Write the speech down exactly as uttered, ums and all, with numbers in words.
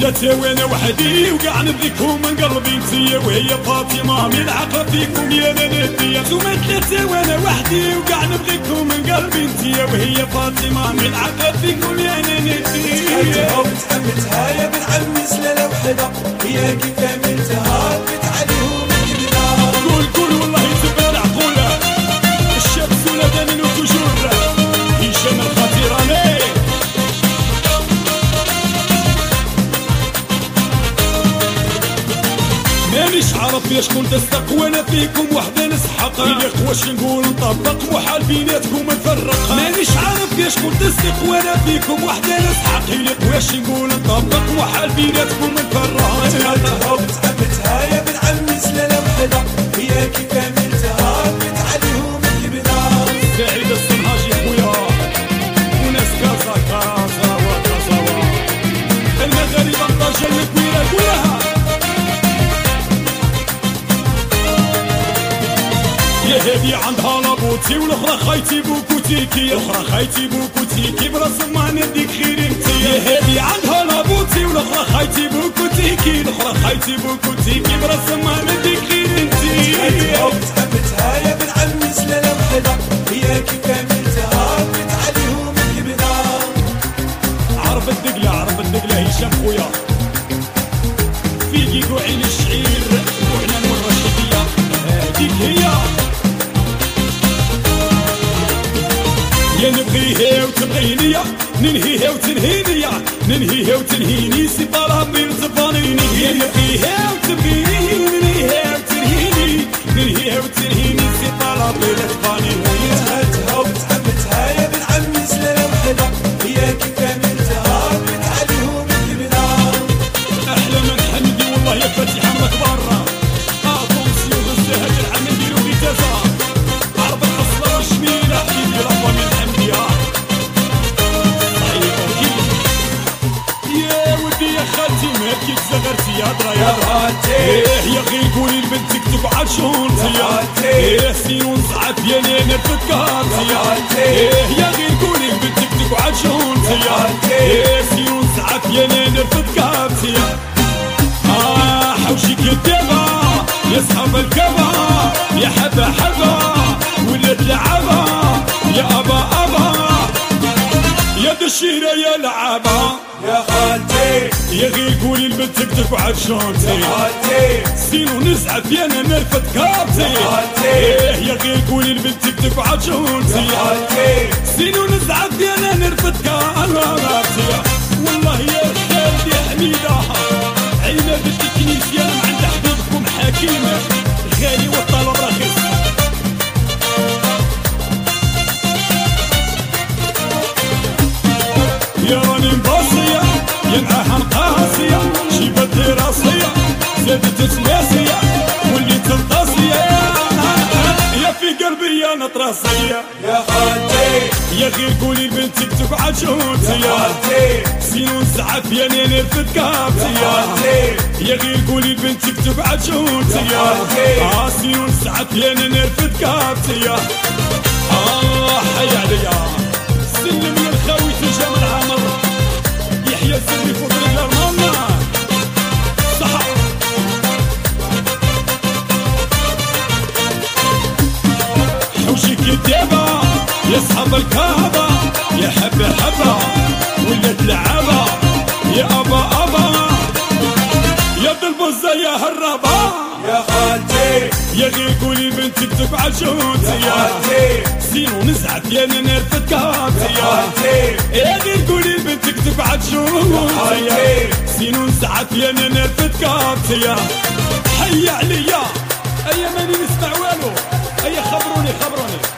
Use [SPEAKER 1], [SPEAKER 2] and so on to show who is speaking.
[SPEAKER 1] مثلت وانا وحدي وقاع نبذيكم من قلبي انتيا وهي فاطمه من العقل فيكم يا نادية. مثلت وانا وحدي وقاع نبذيكم من قلبي انتيا وهي فاطمه من العقل فيكم يا نادية.
[SPEAKER 2] تحبتها وتحبتها يا بن عمي سلاله وحده هي كيف عملتها بت عليهم الكبيره.
[SPEAKER 1] قول قول والله تبان عقوله الشمس ولا دانين وتجور هشام الخطيراني. مانيش عارف يا شكون تصدق وانا فيكم وحده نسحق. يليق واش نقول نطبق محال بيناتكم نفرق. مانيش عارف يا شكون تصدق وانا فيكم وحده نسحق. يليق واش نقول نطبق محال بيناتكم نفرق.
[SPEAKER 2] تحبتها وتحبتها يا بن عمي سلاله وحده هي كيف عملتها بت عليهم الكبيره.
[SPEAKER 1] سعيد الصنهاجي خويا وناس كازا كازا وكازا المغاربه طاجه الكويره كلها. يا هادي عندها لابوتي والاخرى خايتي بوكوتيكي. الاخرى خايتي بوكوتيكي براس ما نديك خير انتي. يا هادي عندها لابوتي والاخرى خايتي بوكوتيكي. الاخرى خايتي بوكوتيكي براس ما نديك خير انتي.
[SPEAKER 2] تحبتها وتحبتها يا بن عمي سلاله وحده هي كيف عملتها بت عليهم الكبيره.
[SPEAKER 1] عرب الدقله عرب الدقله هشام خويا فيكي قوعين الشعير وحنا نور الرشيديه هذيك هي. يا نبغيها وتبغيني ننهيها وتنهيني ننهيها وتنهيني سي طالها بين تفانيني. يا نبغيها وتبغيني ننهيها وتنهيني ننهيها وتنهيني سي طالها بين تفانيني.
[SPEAKER 2] تحبتها وتحبتها يا بن عمي سلاله وحده هي كيف عملتها بت عليهم الكبيره.
[SPEAKER 1] احلى من حمدي والله يا فاتح عمرك برا. اتونسيون بالزهد العم نديرو في تازا عرب الخصله والشميله حبيبي ربا من حمدي. ها صحيح اكيد يا ودي يا خالتي مالكيك زغرتي يا درا يا
[SPEAKER 2] خالتي.
[SPEAKER 1] ايه يا غير قولي لبنتك تقعد شونتي يا
[SPEAKER 2] خالتي.
[SPEAKER 1] ايه سينو نزعف يا نانا فكارتي يا
[SPEAKER 2] خالتي.
[SPEAKER 1] ايه يا غير قولي لبنتك تقعد شونتي يا
[SPEAKER 2] خالتي.
[SPEAKER 1] ايه سينو نزعف يا نانا فكارتي يا آه حوشي كدابة يا صحاب الكبا يا حبا حبا ولاد لعبة يا أبا أبا يا دشيرة يا لعبة
[SPEAKER 2] يا خالتي.
[SPEAKER 1] يا غير قولي لبنتك تقعد شونتي.
[SPEAKER 2] يا خالتي.
[SPEAKER 1] سينو نزعف يا انا نرفد كارتي.
[SPEAKER 2] يا خالتي.
[SPEAKER 1] ايه يا غير قولي لبنتك تقعد شونتي.
[SPEAKER 2] يا خالتي.
[SPEAKER 1] سينو نزعف يا انا نرفد كارتي. والله يا خالتي حميدة عينا بالتكنيسيان عند حبيبكم حكيمة غالي والطلب رخيص. يا راني مباصية يا معاها نقاسية شيبتي راسية زادت سلاسية وليت الطاسية يا في قلبي يا نطراسية.
[SPEAKER 2] يا خالتي.
[SPEAKER 1] يا غير قولي لبنتك تقعد شونتي.
[SPEAKER 2] يا خالتي.
[SPEAKER 1] سينو نزعف يا نانا نرفد كارتي.
[SPEAKER 2] يا خالتي.
[SPEAKER 1] يا غير قولي لبنتك تقعد شونتي.
[SPEAKER 2] يا خالتي.
[SPEAKER 1] اه سينو نزعف يا نانا نرفد كارتي. اه حي عليا سلم يا الخاوي تجا العمر يحيى السري فوق الجرمان صح. حوشي كدابة يا صحاب الكهبة يا حبة حبة ولاد لعبة يا أبا أبا يا البزة يا هربة.
[SPEAKER 2] يا خالتي.
[SPEAKER 1] يا غير قولي بنتك تقعد شونتي.
[SPEAKER 2] يا خالتي.
[SPEAKER 1] سينو نزعف يا انا نرفد كارتي.
[SPEAKER 2] يا خالتي.
[SPEAKER 1] يا غير قولي بنتك تقعد شونتي. سينو نزعف يا انا نرفد كارتي. حي عليا ايا ماني نسمع والو ايا خبروني خبروني.